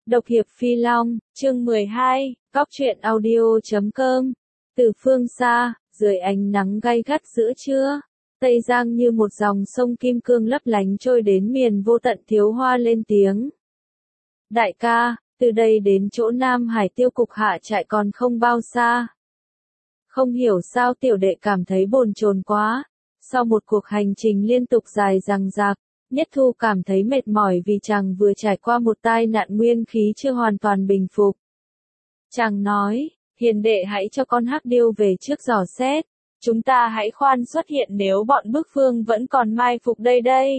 Độc hiệp Phi Long, chương 12, Cóc truyện audio.com. Từ phương xa, dưới ánh nắng gay gắt giữa trưa, Tây Giang như một dòng sông kim cương lấp lánh trôi đến miền vô tận. Thiếu Hoa lên tiếng. Đại ca, từ đây đến chỗ Nam Hải tiêu cục hạ trại còn không bao xa. Không hiểu sao tiểu đệ cảm thấy bồn chồn quá. Sau một cuộc hành trình liên tục dài dằng dặc, Nhất Thu cảm thấy mệt mỏi vì chàng vừa trải qua một tai nạn nguyên khí chưa hoàn toàn bình phục. Chàng nói, hiền đệ hãy cho con hắc điêu về trước dò xét. Chúng ta hãy khoan xuất hiện nếu bọn bức phương vẫn còn mai phục đây.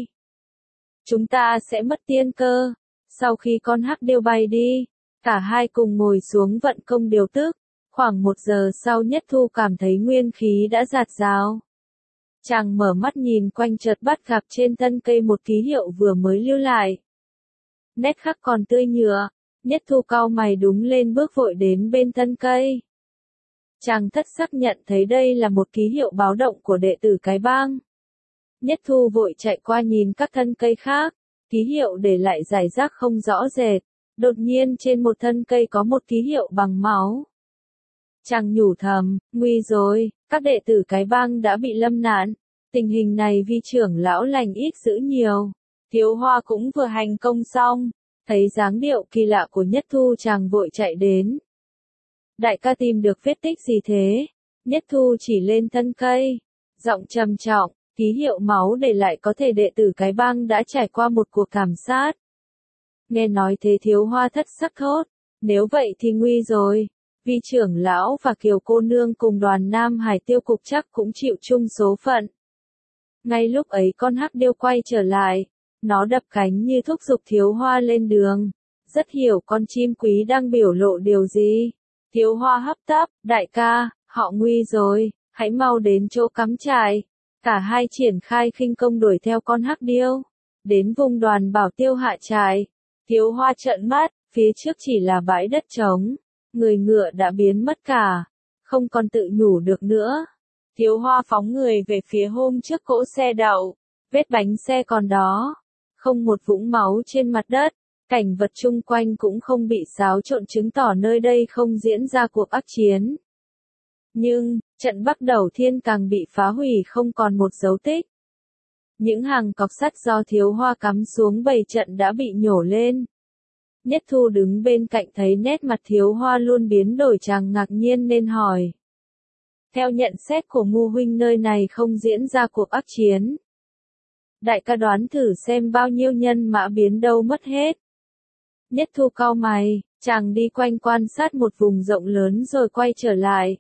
Chúng ta sẽ mất tiên cơ. Sau khi con hắc điêu bay đi, cả hai cùng ngồi xuống vận công điều tức. Khoảng 1 giờ sau Nhất Thu cảm thấy nguyên khí đã dạt dào. Chàng mở mắt nhìn quanh chợt bắt gặp trên thân cây một ký hiệu vừa mới lưu lại. Nét khắc còn tươi nhựa. Nhất Thu cau mày đúng lên bước vội đến bên thân cây. Chàng thất sắc nhận thấy đây là một ký hiệu báo động của đệ tử cái bang. Nhất Thu vội chạy qua nhìn các thân cây khác. Ký hiệu để lại rải rác không rõ rệt. Đột nhiên trên một thân cây có một ký hiệu bằng máu. Chàng nhủ thầm, nguy rồi, các đệ tử cái bang đã bị lâm nạn. Tình hình này vi trưởng lão lành ít dữ nhiều. Thiếu Hoa cũng vừa hành công xong. Thấy dáng điệu kỳ lạ của Nhất Thu chàng vội chạy đến. Đại ca tìm được vết tích gì thế? Nhất Thu chỉ lên thân cây. Giọng trầm trọng, ký hiệu máu để lại có thể đệ tử cái bang đã trải qua một cuộc thảm sát. Nghe nói thế Thiếu Hoa thất sắc thốt. Nếu vậy thì nguy rồi. Vi trưởng lão và Kiều cô nương cùng đoàn Nam Hải tiêu cục chắc cũng chịu chung số phận. Ngay lúc ấy con hắc điêu quay trở lại. Nó đập cánh như thúc giục Thiếu Hoa lên đường. Rất hiểu con chim quý đang biểu lộ điều gì. Thiếu Hoa hấp tấp, đại ca, họ nguy rồi, hãy mau đến chỗ cắm trại. Cả hai triển khai khinh công đuổi theo con hắc điêu. Đến vùng đoàn bảo tiêu hạ trại. Thiếu Hoa trợn mắt, phía trước chỉ là bãi đất trống. Người ngựa đã biến mất cả. Không còn tự nhủ được nữa. Thiếu Hoa phóng người về phía hôm trước cỗ xe đậu. Vết bánh xe còn đó. Không một vũng máu trên mặt đất. Cảnh vật chung quanh cũng không bị xáo trộn chứng tỏ nơi đây không diễn ra cuộc ác chiến. Nhưng, trận Bắc Đầu Thiên càng bị phá hủy không còn một dấu tích. Những hàng cọc sắt do Thiếu Hoa cắm xuống bày trận đã bị nhổ lên. Nhất Thu đứng bên cạnh thấy nét mặt Thiếu Hoa luôn biến đổi chàng ngạc nhiên nên hỏi. Theo nhận xét của Ngu huynh nơi này không diễn ra cuộc ác chiến. Đại ca đoán thử xem bao nhiêu nhân mã biến đâu mất hết. Nhất Thu cau mày, chàng đi quanh quan sát một vùng rộng lớn rồi quay trở lại.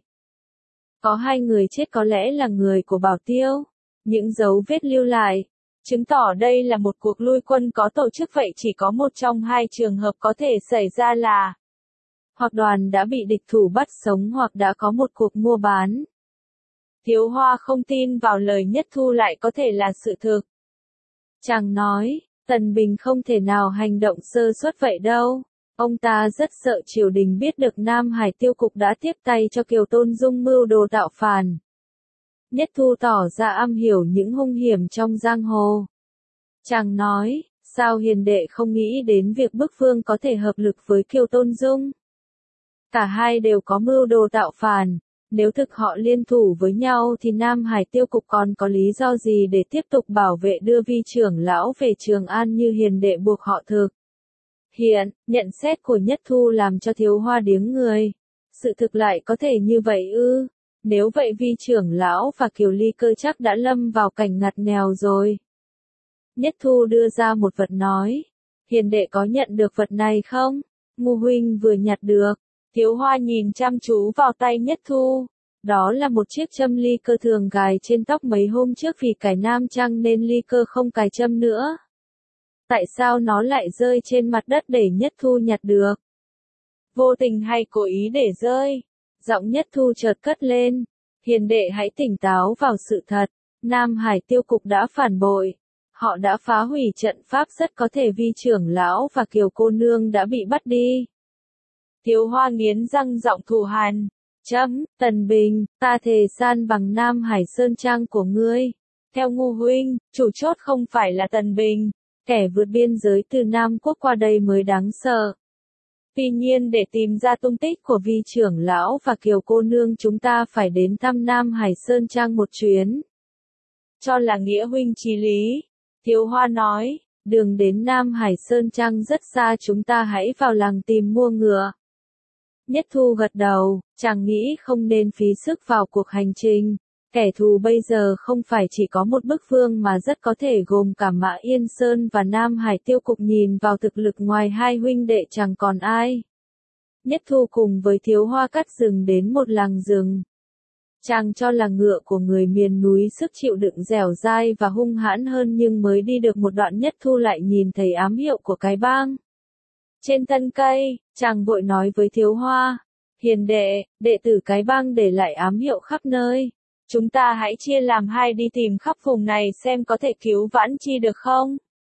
Có 2 người chết có lẽ là người của Bảo Tiêu. Những dấu vết lưu lại, chứng tỏ đây là một cuộc lui quân có tổ chức vậy chỉ có một trong 2 trường hợp có thể xảy ra là hoặc đoàn đã bị địch thủ bắt sống hoặc đã có một cuộc mua bán. Thiếu Hoa không tin vào lời Nhất Thu lại có thể là sự thực. Chàng nói, Tần Bình không thể nào hành động sơ suất vậy đâu. Ông ta rất sợ triều đình biết được Nam Hải tiêu cục đã tiếp tay cho Kiều Tôn Dung mưu đồ tạo phản. Nhất Thu tỏ ra am hiểu những hung hiểm trong giang hồ. Chàng nói, sao hiền đệ không nghĩ đến việc bức phương có thể hợp lực với Kiều Tôn Dung? Cả hai đều có mưu đồ tạo phản. Nếu thực họ liên thủ với nhau thì Nam Hải tiêu cục còn có lý do gì để tiếp tục bảo vệ đưa vi trưởng lão về Trường An như hiền đệ buộc họ thực. Hiện, nhận xét của Nhất Thu làm cho Thiếu Hoa điếng người. Sự thực lại có thể như vậy ư? Nếu vậy vi trưởng lão và Kiều Ly Cơ chắc đã lâm vào cảnh ngặt nghèo rồi. Nhất Thu đưa ra một vật nói. Hiền đệ có nhận được vật này không? Ngu huynh vừa nhặt được. Thiếu Hoa nhìn chăm chú vào tay Nhất Thu. Đó là một chiếc châm ly cơ thường cài trên tóc mấy hôm trước vì cài nam chăng nên ly cơ không cài châm nữa. Tại sao nó lại rơi trên mặt đất để Nhất Thu nhặt được? Vô tình hay cố ý để rơi? Giọng Nhất Thu chợt cất lên. Hiền đệ hãy tỉnh táo vào sự thật. Nam Hải tiêu cục đã phản bội. Họ đã phá hủy trận pháp rất có thể vi trưởng lão và Kiều cô nương đã bị bắt đi. Thiếu Hoa nghiến răng giọng thù hằn. Tần Bình, ta thề san bằng Nam Hải Sơn Trang của ngươi. Theo Ngu huynh, chủ chốt không phải là Tần Bình. Kẻ vượt biên giới từ Nam Quốc qua đây mới đáng sợ. Tuy nhiên để tìm ra tung tích của Vi trưởng lão và Kiều cô nương chúng ta phải đến thăm Nam Hải Sơn Trang một chuyến. Cho là nghĩa huynh chí lý. Thiếu Hoa nói, đường đến Nam Hải Sơn Trang rất xa, chúng ta hãy vào làng tìm mua ngựa. Nhất Thu gật đầu, chàng nghĩ không nên phí sức vào cuộc hành trình. Kẻ thù bây giờ không phải chỉ có một bức vương mà rất có thể gồm cả Mã Yên Sơn và Nam Hải Tiêu Cục, nhìn vào thực lực ngoài hai huynh đệ chẳng còn ai. Nhất Thu cùng với Thiếu Hoa cắt rừng đến một làng rừng. Chàng cho là ngựa của người miền núi sức chịu đựng dẻo dai và hung hãn hơn, nhưng mới đi được một đoạn Nhất Thu lại nhìn thấy ám hiệu của cái bang. Trên thân cây, chàng vội nói với Thiếu Hoa, hiền đệ, đệ tử cái bang để lại ám hiệu khắp nơi. Chúng ta hãy chia làm hai đi tìm khắp vùng này xem có thể cứu vãn chi được không?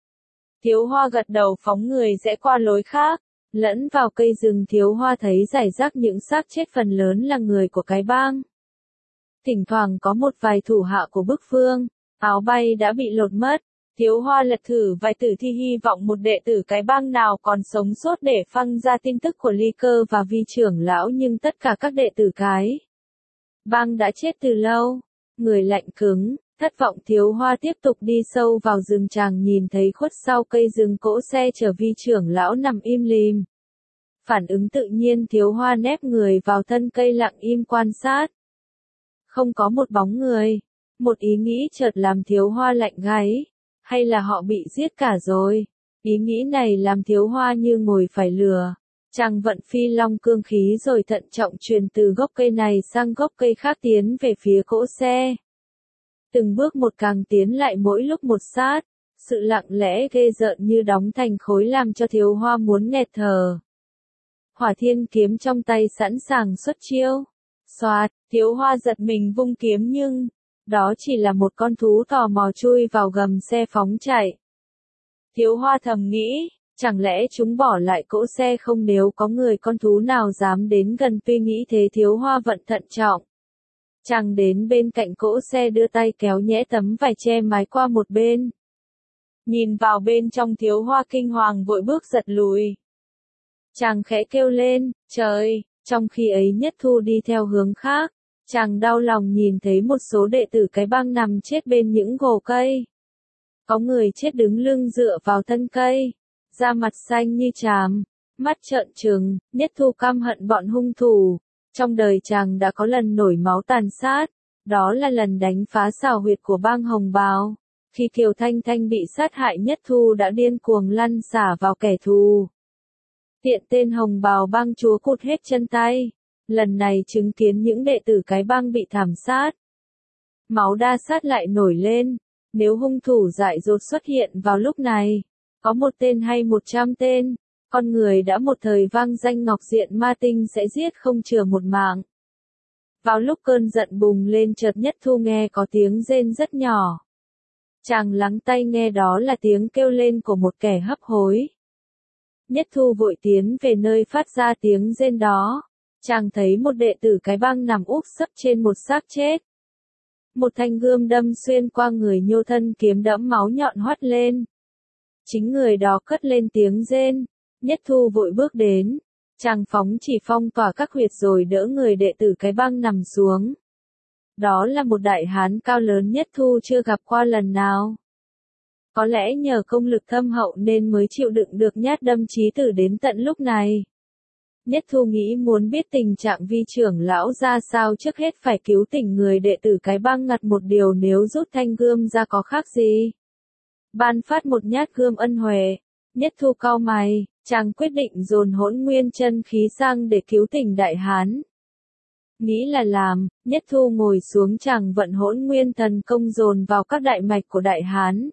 Thiếu Hoa gật đầu phóng người rẽ qua lối khác. Lẫn vào cây rừng, Thiếu Hoa thấy rải rác những xác chết, phần lớn là người của cái bang. Thỉnh thoảng có một vài thủ hạ của bức vương, áo bay đã bị lột mất. Thiếu Hoa lật thử vài tử thi, hy vọng một đệ tử cái bang nào còn sống sót để phăng ra tin tức của Ly Cơ và Vi trưởng lão, nhưng tất cả các đệ tử cái bang đã chết từ lâu. Người lạnh cứng, thất vọng, Thiếu Hoa tiếp tục đi sâu vào rừng. Chàng nhìn thấy khuất sau cây rừng cỗ xe chở Vi trưởng lão nằm im lìm. Phản ứng tự nhiên, Thiếu Hoa nép người vào thân cây lặng im quan sát. Không có một bóng người. Một ý nghĩ chợt làm Thiếu Hoa lạnh gáy. Hay là họ bị giết cả rồi? Ý nghĩ này làm Thiếu Hoa như ngồi phải lửa. Chàng vận phi long cương khí rồi thận trọng truyền từ gốc cây này sang gốc cây khác, tiến về phía cỗ xe. Từng bước một, càng tiến lại mỗi lúc một sát. Sự lặng lẽ ghê rợn như đóng thành khối làm cho Thiếu Hoa muốn nghẹt thở. Hỏa Thiên kiếm trong tay sẵn sàng xuất chiêu. Xoạt, Thiếu Hoa giật mình vung kiếm, nhưng đó chỉ là một con thú tò mò chui vào gầm xe phóng chạy. Thiếu Hoa thầm nghĩ, chẳng lẽ chúng bỏ lại cỗ xe không, nếu có người con thú nào dám đến gần? Tuy nghĩ thế, Thiếu Hoa vận thận trọng. Chàng đến bên cạnh cỗ xe, đưa tay kéo nhẽ tấm vải che mái qua một bên. Nhìn vào bên trong, Thiếu Hoa kinh hoàng vội bước giật lùi. Chàng khẽ kêu lên, trời, trong khi ấy Nhất Thu đi theo hướng khác. Chàng đau lòng nhìn thấy một số đệ tử cái bang nằm chết bên những gồ cây. Có người chết đứng lưng dựa vào thân cây, da mặt xanh như tràm, mắt trợn trừng. Nhất Thu căm hận bọn hung thủ. Trong đời chàng đã có lần nổi máu tàn sát, đó là lần đánh phá xào huyệt của bang Hồng Bào. Khi Kiều Thanh Thanh bị sát hại, Nhất Thu đã điên cuồng lăn xả vào kẻ thù. Tiện tên Hồng Bào bang chúa cụt hết chân tay. Lần này chứng kiến những đệ tử cái bang bị thảm sát. Máu đa sát lại nổi lên. Nếu hung thủ dại dột xuất hiện vào lúc này, có một tên hay 100 tên, con người đã một thời vang danh Ngọc Diện Ma Tinh sẽ giết không chừa một mạng. Vào lúc cơn giận bùng lên, chợt Nhất Thu nghe có tiếng rên rất nhỏ. Chàng lắng tai nghe, đó là tiếng kêu lên của một kẻ hấp hối. Nhất Thu vội tiến về nơi phát ra tiếng rên đó. Chàng thấy một đệ tử cái bang nằm úp sấp trên một xác chết. Một thanh gươm đâm xuyên qua người, nhô thân kiếm đẫm máu nhọn hoắt lên. Chính người đó cất lên tiếng rên. Nhất Thu vội bước đến. Chàng phóng chỉ phong tỏa các huyệt rồi đỡ người đệ tử cái bang nằm xuống. Đó là một đại hán cao lớn Nhất Thu chưa gặp qua lần nào. Có lẽ nhờ công lực thâm hậu nên mới chịu đựng được nhát đâm chí tử đến tận lúc này. Nhất Thu nghĩ muốn biết tình trạng Vi trưởng lão ra sao, trước hết phải cứu tỉnh người đệ tử cái bang. Ngặt một điều, nếu rút thanh gươm ra có khác gì ban phát một nhát gươm ân huệ. Nhất Thu cau mày, chàng quyết định dồn hỗn nguyên chân khí sang để cứu tỉnh đại hán. Nghĩ là làm, Nhất Thu ngồi xuống, chàng vận hỗn nguyên thần công dồn vào các đại mạch của đại hán.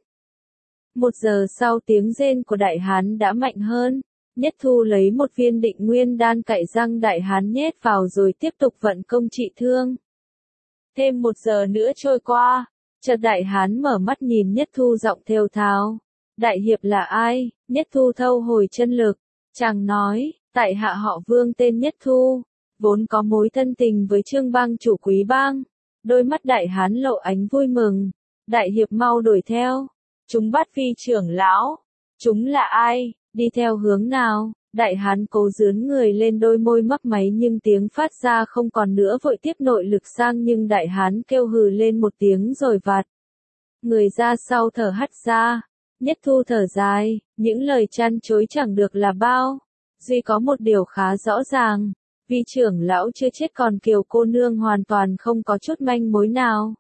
1 giờ sau, tiếng rên của đại hán đã mạnh hơn. Nhất Thu lấy một viên định nguyên đan cạy răng đại hán nhét vào rồi tiếp tục vận công trị thương. Thêm 1 giờ nữa trôi qua, chợt đại hán mở mắt nhìn Nhất Thu, giọng thều thào. Đại hiệp là ai? Nhất Thu thâu hồi chân lực. Chàng nói, tại hạ họ Vương tên Nhất Thu, vốn có mối thân tình với Trương bang chủ Quý bang. Đôi mắt đại hán lộ ánh vui mừng. Đại hiệp mau đuổi theo. Chúng bắt Vi trưởng lão. Chúng là ai? Đi theo hướng nào? Đại hán cố dướn người lên, đôi môi mấp máy nhưng tiếng phát ra không còn nữa, vội tiếp nội lực sang, nhưng đại hán kêu hừ lên một tiếng rồi vạt người ra sau thở hắt ra. Nhất Thu thở dài, những lời chăn chối chẳng được là bao. Duy có một điều khá rõ ràng, vì trưởng lão chưa chết, còn Kiều cô nương hoàn toàn không có chút manh mối nào.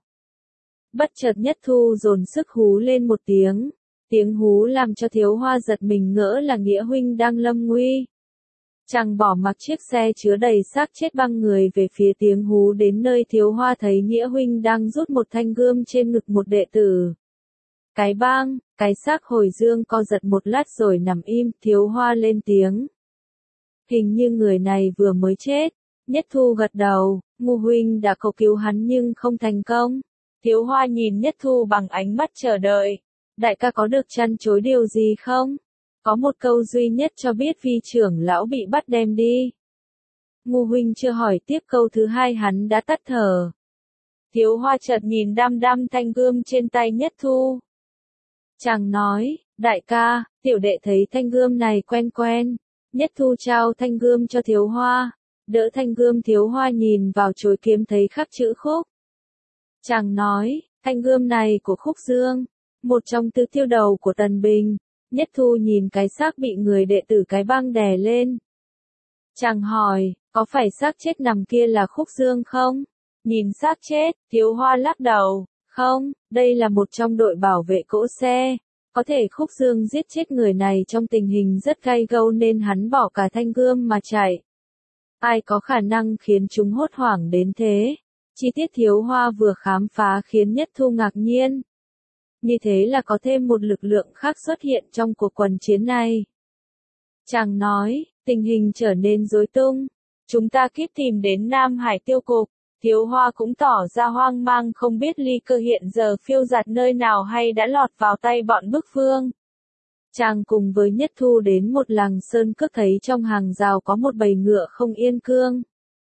Bất chợt Nhất Thu dồn sức hú lên một tiếng. Tiếng hú làm cho Thiếu Hoa giật mình, ngỡ là Nghĩa huynh đang lâm nguy. Chàng bỏ mặc chiếc xe chứa đầy xác chết băng người về phía tiếng hú, đến nơi Thiếu Hoa thấy Nghĩa huynh đang rút một thanh gươm trên ngực một đệ tử. Cái bang, cái xác hồi dương co giật một lát rồi nằm im. Thiếu Hoa lên tiếng. Hình như người này vừa mới chết. Nhất Thu gật đầu, Ngô huynh đã cầu cứu hắn nhưng không thành công. Thiếu Hoa nhìn Nhất Thu bằng ánh mắt chờ đợi. Đại ca có được chăn chối điều gì không? Có một câu duy nhất cho biết vì trưởng lão bị bắt đem đi. Ngô huynh chưa hỏi tiếp câu thứ hai, hắn đã tắt thở. Thiếu Hoa chợt nhìn đăm đăm thanh gươm trên tay Nhất Thu. Chàng nói, đại ca, tiểu đệ thấy thanh gươm này quen quen. Nhất Thu trao thanh gươm cho Thiếu Hoa. Đỡ thanh gươm, Thiếu Hoa nhìn vào chối kiếm thấy khắc chữ Khúc. Chàng nói, thanh gươm này của Khúc Dương, một trong tứ tiêu đầu của Tần Bình. Nhất Thu nhìn cái xác bị người đệ tử cái băng đè lên. Chàng hỏi, có phải xác chết nằm kia là Khúc Dương không? Nhìn xác chết, Thiếu Hoa lắc đầu, không, đây là một trong đội bảo vệ cỗ xe. Có thể Khúc Dương giết chết người này trong tình hình rất gay gâu nên hắn bỏ cả thanh gươm mà chạy. Ai có khả năng khiến chúng hốt hoảng đến thế? Chi tiết Thiếu Hoa vừa khám phá khiến Nhất Thu ngạc nhiên. Như thế là có thêm một lực lượng khác xuất hiện trong cuộc quần chiến này. Chàng nói, tình hình trở nên rối tung. Chúng ta kíp tìm đến Nam Hải tiêu cục. Thiếu Hoa cũng tỏ ra hoang mang, không biết Ly Cơ hiện giờ phiêu dạt nơi nào hay đã lọt vào tay bọn Bức Phương. Chàng cùng với Nhất Thu đến một làng sơn cước, thấy trong hàng rào có một bầy ngựa không yên cương.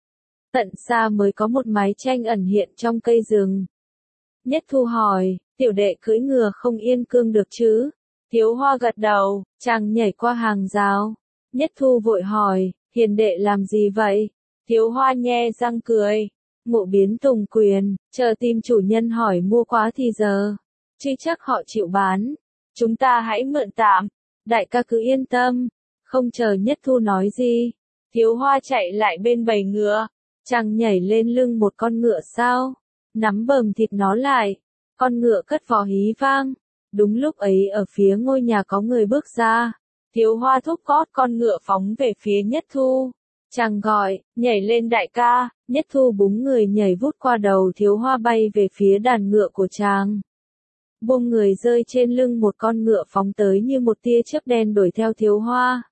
Tận xa mới có một mái tranh ẩn hiện trong cây rừng. Nhất Thu hỏi, tiểu đệ cưỡi ngựa không yên cương được chứ? Thiếu Hoa gật đầu, chàng nhảy qua hàng rào. Nhất Thu vội hỏi, hiền đệ làm gì vậy? Thiếu Hoa nhe răng cười. Ngộ biến tùng quyền, chờ tìm chủ nhân hỏi mua quá thì giờ. Chứ chắc họ chịu bán. Chúng ta hãy mượn tạm. Đại ca cứ yên tâm. Không chờ Nhất Thu nói gì. Thiếu Hoa chạy lại bên bầy ngựa. Chàng nhảy lên lưng một con ngựa sao? Nắm bờm thịt nó lại. Con ngựa cất vó hí vang. Đúng lúc ấy ở phía ngôi nhà có người bước ra. Thiếu Hoa thúc gót con ngựa phóng về phía Nhất Thu. Chàng gọi, nhảy lên đại ca. Nhất Thu búng người nhảy vút qua đầu Thiếu Hoa bay về phía đàn ngựa của chàng. Buông người rơi trên lưng một con ngựa phóng tới như một tia chớp đen đuổi theo Thiếu Hoa.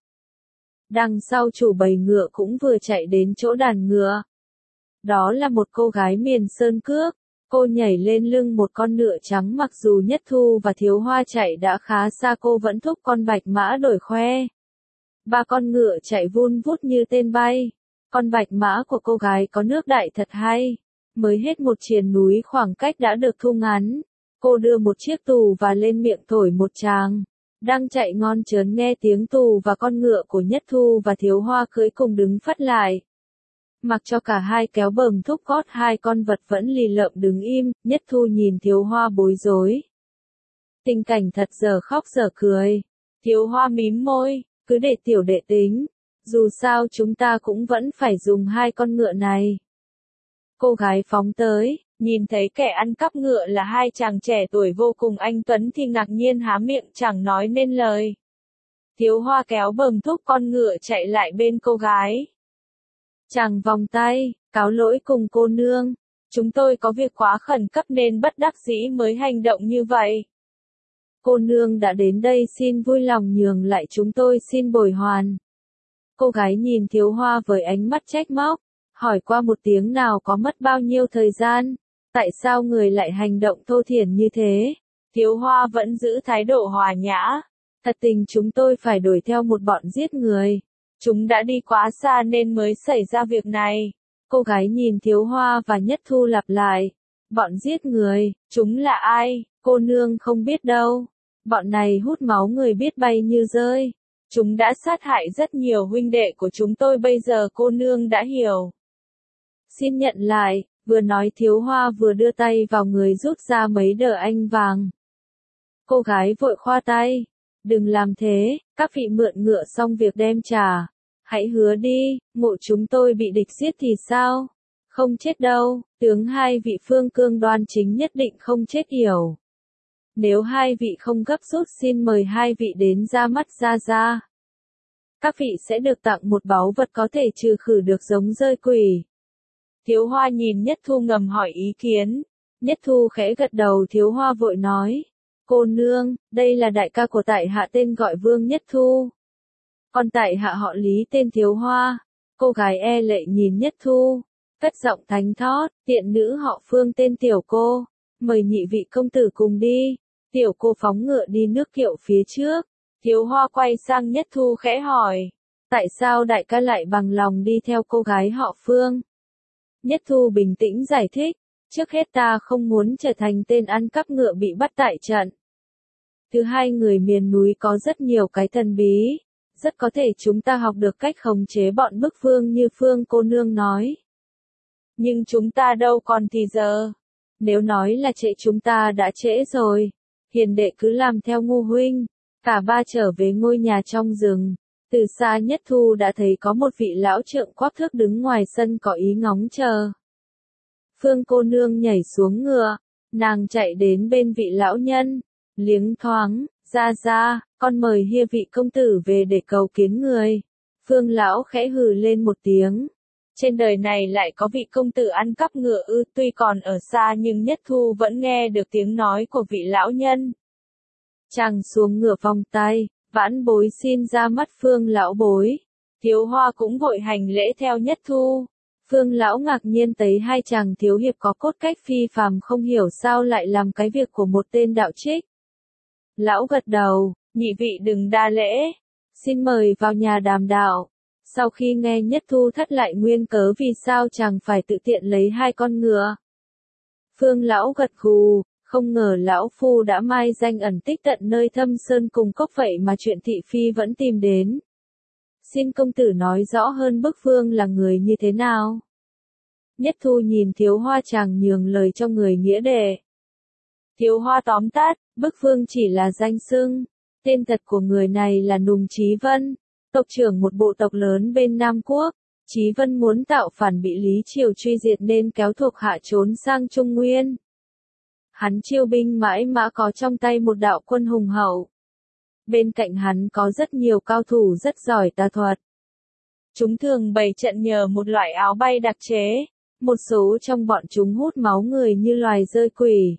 Đằng sau chủ bầy ngựa cũng vừa chạy đến chỗ đàn ngựa. Đó là một cô gái miền sơn cước. Cô nhảy lên lưng một con ngựa trắng, mặc dù Nhất Thu và Thiếu Hoa chạy đã khá xa cô vẫn thúc con bạch mã đổi khoe. Ba con ngựa chạy vun vút như tên bay. Con bạch mã của cô gái có nước đại thật hay. Mới hết một triền núi khoảng cách đã được thu ngắn. Cô đưa một chiếc tù và lên miệng thổi một tràng. Đang chạy ngon chớn nghe tiếng tù và con ngựa của Nhất Thu và Thiếu Hoa cưỡi cùng đứng phắt lại. Mặc cho cả hai kéo bờm thúc gót, hai con vật vẫn lì lợm đứng im. Nhất Thu nhìn Thiếu Hoa bối rối. Tình cảnh thật giờ khóc giờ cười. Thiếu Hoa mím môi, cứ để tiểu đệ tính. Dù sao chúng ta cũng vẫn phải dùng hai con ngựa này. Cô gái phóng tới, nhìn thấy kẻ ăn cắp ngựa là hai chàng trẻ tuổi vô cùng anh tuấn thì ngạc nhiên há miệng chẳng nói nên lời. Thiếu Hoa kéo bờm thúc con ngựa chạy lại bên cô gái. Chàng vòng tay, cáo lỗi cùng cô nương. Chúng tôi có việc quá khẩn cấp nên bất đắc dĩ mới hành động như vậy. Cô nương đã đến đây xin vui lòng nhường lại chúng tôi xin bồi hoàn. Cô gái nhìn Thiếu Hoa với ánh mắt trách móc, hỏi qua một tiếng nào có mất bao nhiêu thời gian, tại sao người lại hành động thô thiển như thế? Thiếu Hoa vẫn giữ thái độ hòa nhã, thật tình chúng tôi phải đuổi theo một bọn giết người. Chúng đã đi quá xa nên mới xảy ra việc này. Cô gái nhìn Thiếu Hoa và Nhất Thu lặp lại, bọn giết người, chúng là ai? Cô nương không biết đâu. Bọn này hút máu người biết bay như rơi. Chúng đã sát hại rất nhiều huynh đệ của chúng tôi, bây giờ cô nương đã hiểu. Xin nhận lại, vừa nói Thiếu Hoa vừa đưa tay vào người rút ra mấy đờ anh vàng. Cô gái vội khoa tay. Đừng làm thế, các vị mượn ngựa xong việc đem trả. Hãy hứa đi, mộ chúng tôi bị địch giết thì sao? Không chết đâu, tướng hai vị phương cương đoan chính nhất định không chết yểu. Nếu hai vị không gấp rút xin mời hai vị đến ra mắt ra. Các vị sẽ được tặng một báu vật có thể trừ khử được giống rơi quỷ. Thiếu Hoa nhìn Nhất Thu ngầm hỏi ý kiến. Nhất Thu khẽ gật đầu, Thiếu Hoa vội nói. Cô nương, đây là đại ca của tại hạ tên gọi Vương Nhất Thu. Còn tại hạ họ Lý tên Thiếu Hoa. Cô gái e lệ nhìn Nhất Thu, cất giọng thánh thót, tiện nữ họ Phương tên Tiểu cô. Mời nhị vị công tử cùng đi. Tiểu cô phóng ngựa đi nước kiệu phía trước. Thiếu Hoa quay sang Nhất Thu khẽ hỏi. Tại sao đại ca lại bằng lòng đi theo cô gái họ Phương? Nhất Thu bình tĩnh giải thích. Trước hết ta không muốn trở thành tên ăn cắp ngựa bị bắt tại trận. Thứ hai, người miền núi có rất nhiều cái thần bí. Rất có thể chúng ta học được cách khống chế bọn bức phương như Phương cô nương nói. Nhưng chúng ta đâu còn thì giờ. Nếu nói là trễ chúng ta đã trễ rồi. Hiền đệ cứ làm theo Ngô huynh. Cả ba trở về ngôi nhà trong rừng. Từ xa Nhất Thu đã thấy có một vị lão trượng quắc thước đứng ngoài sân có ý ngóng chờ. Phương cô nương nhảy xuống ngựa. Nàng chạy đến bên vị lão nhân. Liếng thoáng, ra, con mời hia vị công tử về để cầu kiến người. Phương lão khẽ hừ lên một tiếng. Trên đời này lại có vị công tử ăn cắp ngựa ư? Tuy còn ở xa nhưng Nhất Thu vẫn nghe được tiếng nói của vị lão nhân. Chàng xuống ngựa vòng tay, vãn bối xin ra mắt Phương lão bối. Thiếu Hoa cũng vội hành lễ theo Nhất Thu. Phương lão ngạc nhiên thấy hai chàng thiếu hiệp có cốt cách phi phàm, không hiểu sao lại làm cái việc của một tên đạo trích. Lão gật đầu, nhị vị đừng đa lễ. Xin mời vào nhà đàm đạo. Sau khi nghe Nhất Thu thắt lại nguyên cớ vì sao chàng phải tự tiện lấy hai con ngựa. Phương lão gật gù, không ngờ lão phu đã mai danh ẩn tích tận nơi thâm sơn cùng cốc, vậy mà chuyện thị phi vẫn tìm đến. Xin công tử nói rõ hơn bức Phương là người như thế nào. Nhất Thu nhìn Thiếu Hoa, chàng nhường lời cho người nghĩa đệ. Thiếu Hoa tóm tắt, bức Phương chỉ là danh xưng. Tên thật của người này là Nùng Chí Vân, tộc trưởng một bộ tộc lớn bên Nam Quốc. Chí Vân muốn tạo phản bị Lý Triều truy diệt nên kéo thuộc hạ trốn sang Trung Nguyên. Hắn chiêu binh mãi mã có trong tay một đạo quân hùng hậu. Bên cạnh hắn có rất nhiều cao thủ rất giỏi tà thuật. Chúng thường bày trận nhờ một loại áo bay đặc chế. Một số trong bọn chúng hút máu người như loài rơi quỷ.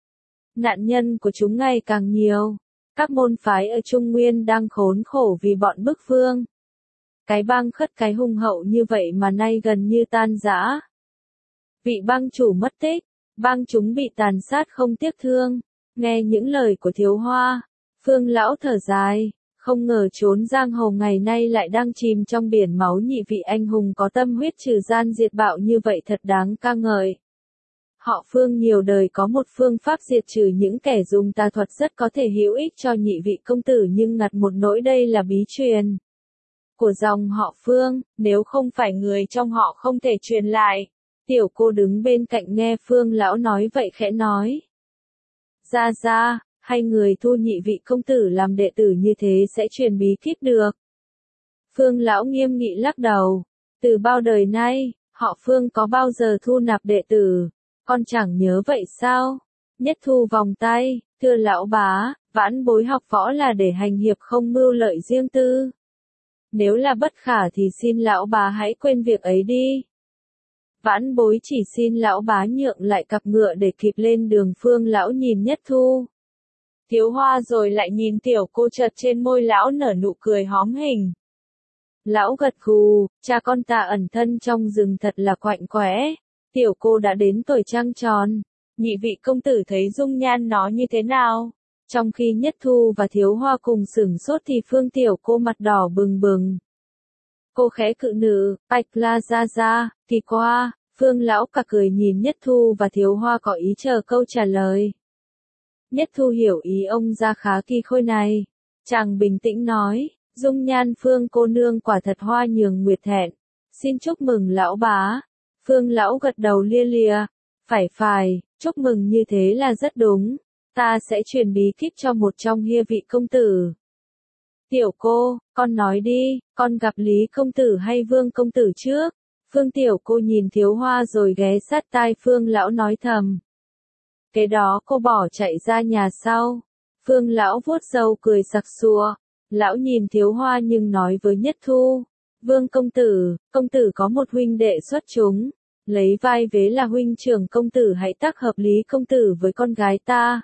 Nạn nhân của chúng ngày càng nhiều. Các môn phái ở Trung Nguyên đang khốn khổ vì bọn bức Phương. Cái bang khất cái hùng hậu như vậy mà nay gần như tan rã. Vị bang chủ mất tích, bang chúng bị tàn sát không tiếc thương. Nghe những lời của Thiếu Hoa, Phương lão thở dài, không ngờ chốn giang hồ ngày nay lại đang chìm trong biển máu. Nhị vị anh hùng có tâm huyết trừ gian diệt bạo như vậy thật đáng ca ngợi. Họ Phương nhiều đời có một phương pháp diệt trừ những kẻ dùng tà thuật rất có thể hữu ích cho nhị vị công tử, nhưng ngặt một nỗi đây là bí truyền của dòng họ Phương, nếu không phải người trong họ không thể truyền lại. Tiểu cô đứng bên cạnh nghe Phương lão nói vậy khẽ nói. Ra, hay người thu nhị vị công tử làm đệ tử như thế sẽ truyền bí kíp được. Phương lão nghiêm nghị lắc đầu. Từ bao đời nay, họ Phương có bao giờ thu nạp đệ tử? Con chẳng nhớ vậy sao? Nhất Thu vòng tay, thưa lão bá, vãn bối học võ là để hành hiệp không mưu lợi riêng tư. Nếu là bất khả thì xin lão bá hãy quên việc ấy đi. Vãn bối chỉ xin lão bá nhượng lại cặp ngựa để kịp lên đường. Phương lão nhìn Nhất Thu. Thiếu Hoa rồi lại nhìn tiểu cô, chợt trên môi lão nở nụ cười hóm hình. Lão gật gù, cha con ta ẩn thân trong rừng thật là quạnh quẽ. Tiểu cô đã đến tuổi trăng tròn. Nhị vị công tử thấy dung nhan nó như thế nào? Trong khi Nhất Thu và Thiếu Hoa cùng sửng sốt thì Phương tiểu cô mặt đỏ bừng bừng. Cô khẽ cự nữ, bạch la ra, thì qua. Phương lão cả cười nhìn Nhất Thu và Thiếu Hoa có ý chờ câu trả lời. Nhất Thu hiểu ý ông ra khá kỳ khôi này. Chàng bình tĩnh nói, Dung nhan Phương cô nương quả thật hoa nhường nguyệt thẹn. Xin chúc mừng lão bá. Phương lão gật đầu lia lịa. Phải, chúc mừng như thế là rất đúng. Ta sẽ truyền bí kíp cho một trong hia vị công tử. Tiểu cô, con nói đi, con gặp Lý công tử hay Vương công tử trước? Phương tiểu cô nhìn Thiếu Hoa rồi ghé sát tai Phương lão nói thầm. Kế đó cô bỏ chạy ra nhà sau. Phương lão vuốt râu cười sặc sụa. Lão nhìn Thiếu Hoa nhưng nói với Nhất Thu. Vương công tử có một huynh đệ xuất chúng. Lấy vai vế là huynh trưởng công tử hãy tác hợp Lý công tử với con gái ta.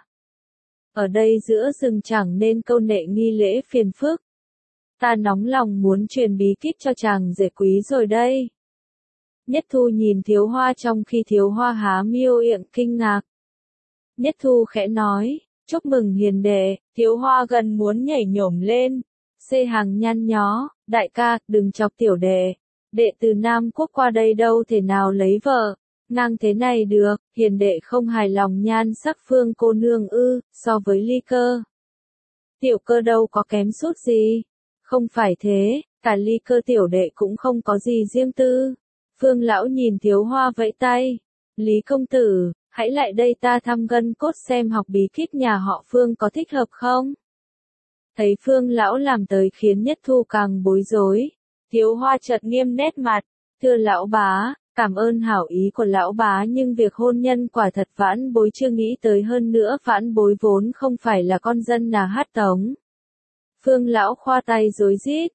Ở đây giữa rừng chẳng nên câu nệ nghi lễ phiền phức. Ta nóng lòng muốn truyền bí kíp cho chàng rể quý rồi đây. Nhất Thu nhìn Thiếu Hoa trong khi Thiếu Hoa há miệng kinh ngạc. Nhất Thu khẽ nói, chúc mừng hiền đệ. Thiếu Hoa gần muốn nhảy nhổm lên. Xê Hằng nhăn nhó, đại ca, đừng chọc tiểu đệ. Đệ từ Nam Quốc qua đây đâu thể nào lấy vợ. Ngang thế này được, hiền đệ không hài lòng nhan sắc Phương cô nương ư, so với Ly Cơ. Tiểu Cơ đâu có kém sút gì. Không phải thế, cả Ly Cơ tiểu đệ cũng không có gì riêng tư. Phương lão nhìn Thiếu Hoa vẫy tay. Lý công tử, hãy lại đây ta thăm gân cốt xem học bí kíp nhà họ Phương có thích hợp không? Thấy Phương lão làm tới khiến Nhất Thu càng bối rối. Thiếu Hoa chợt nghiêm nét mặt. Thưa lão bá, cảm ơn hảo ý của lão bá nhưng việc hôn nhân quả thật vãn bối chưa nghĩ tới, hơn nữa vãn bối vốn không phải là con dân Nà Hát Tống. Phương lão khoa tay rối rít.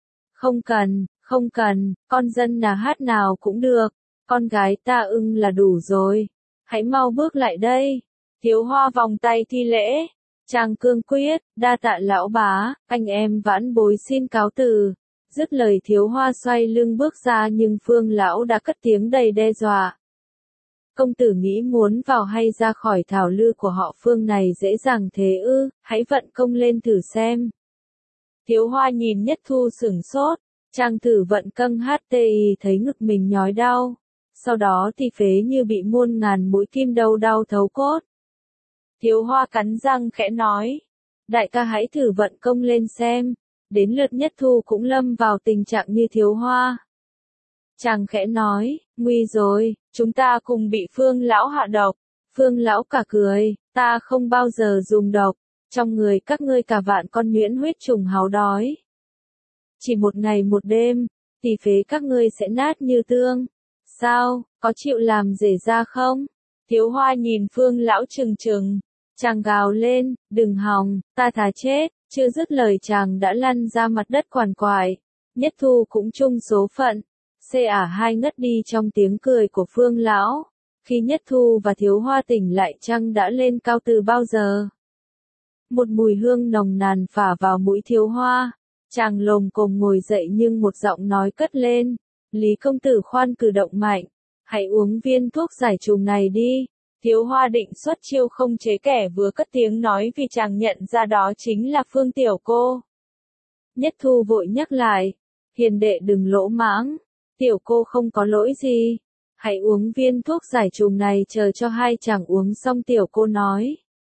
Không cần, con dân Nà Hát nào cũng được. Con gái ta ưng là đủ rồi. Hãy mau bước lại đây. Thiếu Hoa vòng tay thi lễ. Chàng cương quyết, đa tạ lão bá, anh em vãn bối xin cáo từ. Dứt lời Thiếu Hoa xoay lưng bước ra nhưng Phương lão đã cất tiếng đầy đe dọa. Công tử nghĩ muốn vào hay ra khỏi thảo lư của họ Phương này dễ dàng thế ư, hãy vận công lên thử xem. Thiếu Hoa nhìn Nhất Thu sửng sốt, chàng thử vận công HTI thấy ngực mình nhói đau. Sau đó thì phế như bị muôn ngàn mũi kim đau thấu cốt. Thiếu Hoa cắn răng khẽ nói, đại ca hãy thử vận công lên xem. Đến lượt Nhất Thu cũng lâm vào tình trạng như Thiếu Hoa. Chàng khẽ nói, nguy rồi, chúng ta cùng bị Phương lão hạ độc. Phương lão cả cười, ta không bao giờ dùng độc, trong người các ngươi cả vạn con nhuyễn huyết trùng háo đói. Chỉ một ngày một đêm, thì phế các ngươi sẽ nát như tương. Sao, có chịu làm rể ra không? Thiếu Hoa nhìn Phương lão trừng trừng, chàng gào lên, đừng hòng, ta thà chết. Chưa dứt lời chàng đã lăn ra mặt đất quằn quại. Nhất Thu cũng chung số phận. Hai ngất đi trong tiếng cười của Phương lão. Khi Nhất Thu và Thiếu Hoa tỉnh lại trăng đã lên cao từ bao giờ. Một mùi hương nồng nàn phả vào mũi Thiếu Hoa. Chàng lồm cồm ngồi dậy nhưng một giọng nói cất lên. Lý công tử khoan cử động mạnh. Hãy uống viên thuốc giải trùng này đi. Thiếu Hoa định xuất chiêu không chế kẻ vừa cất tiếng nói vì chàng nhận ra đó chính là Phương tiểu cô. Nhất Thu vội nhắc lại. Hiền đệ đừng lỗ mãng. Tiểu cô không có lỗi gì. Hãy uống viên thuốc giải trùng này chờ cho hai chàng uống xong. Tiểu cô nói.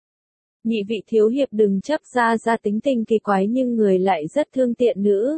Nhị vị thiếu hiệp đừng chấp ra tính tình kỳ quái nhưng người lại rất thương tiện nữ.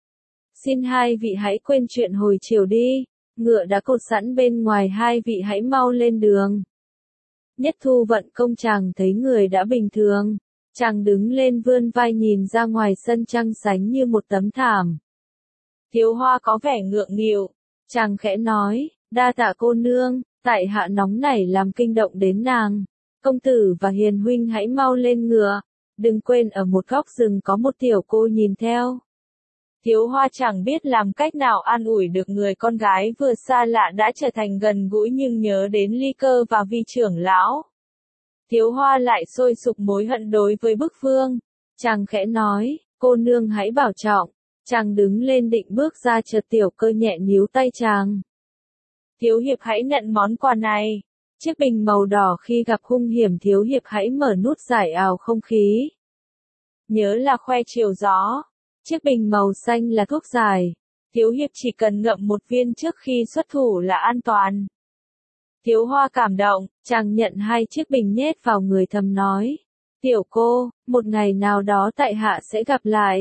Xin hai vị hãy quên chuyện hồi chiều đi. Ngựa đã cột sẵn bên ngoài, hai vị hãy mau lên đường. Nhất Thu vận công chàng thấy người đã bình thường. Chàng đứng lên vươn vai nhìn ra ngoài sân trăng sánh như một tấm thảm. Thiếu Hoa có vẻ ngượng nghịu. Chàng khẽ nói, đa tạ cô nương, tại hạ nóng nảy làm kinh động đến nàng. Công tử và hiền huynh hãy mau lên ngựa. Đừng quên ở một góc rừng có một tiểu cô nhìn theo. Thiếu Hoa chẳng biết làm cách nào an ủi được người con gái vừa xa lạ đã trở thành gần gũi nhưng nhớ đến Ly Cơ và Vi trưởng lão. Thiếu Hoa lại sôi sục mối hận đối với bức Phương. Chàng khẽ nói, cô nương hãy bảo trọng. Chàng đứng lên định bước ra chợt Tiểu Cơ nhẹ níu tay chàng. Thiếu hiệp hãy nhận món quà này. Chiếc bình màu đỏ khi gặp hung hiểm thiếu hiệp hãy mở nút giải ảo không khí. Nhớ là khoe chiều gió. Chiếc bình màu xanh là thuốc giải. Thiếu hiệp chỉ cần ngậm một viên trước khi xuất thủ là an toàn. Thiếu Hoa cảm động, chàng nhận hai chiếc bình nhét vào người thầm nói. Tiểu cô, một ngày nào đó tại hạ sẽ gặp lại.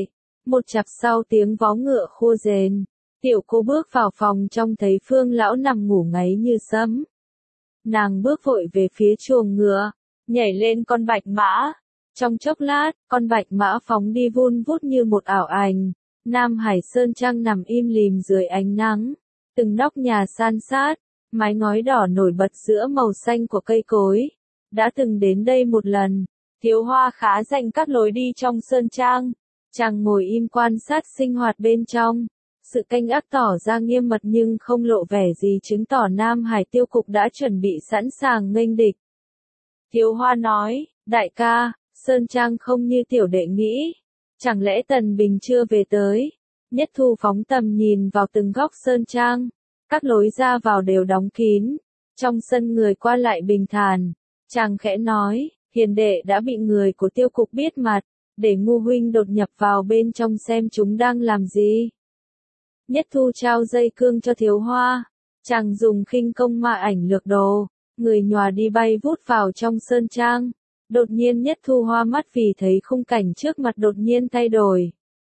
Một chặp sau tiếng vó ngựa khua rền, tiểu cô bước vào phòng trong thấy Phương lão nằm ngủ ngáy như sấm. Nàng bước vội về phía chuồng ngựa, nhảy lên con bạch mã. Trong chốc lát, con bạch mã phóng đi vun vút như một ảo ảnh. Nam Hải Sơn Trang nằm im lìm dưới ánh nắng. Từng nóc nhà san sát, mái ngói đỏ nổi bật giữa màu xanh của cây cối. Đã từng đến đây một lần, Thiếu Hoa khá rành các lối đi trong Sơn Trang. Chàng ngồi im quan sát sinh hoạt bên trong. Sự canh gác tỏ ra nghiêm mật nhưng không lộ vẻ gì chứng tỏ Nam Hải tiêu cục đã chuẩn bị sẵn sàng nghênh địch. Thiếu Hoa nói, đại ca, Sơn Trang không như tiểu đệ nghĩ. Chẳng lẽ Tần Bình chưa về tới? Nhất Thu phóng tầm nhìn vào từng góc Sơn Trang. Các lối ra vào đều đóng kín. Trong sân người qua lại bình thản. Chàng khẽ nói, hiền đệ đã bị người của tiêu cục biết mặt. Để Ngu huynh đột nhập vào bên trong xem chúng đang làm gì. Nhất Thu trao dây cương cho Thiếu Hoa. Chàng dùng khinh công ma ảnh lược đồ. Người nhòa đi bay vút vào trong Sơn Trang. Đột nhiên Nhất Thu hoa mắt vì thấy khung cảnh trước mặt đột nhiên thay đổi.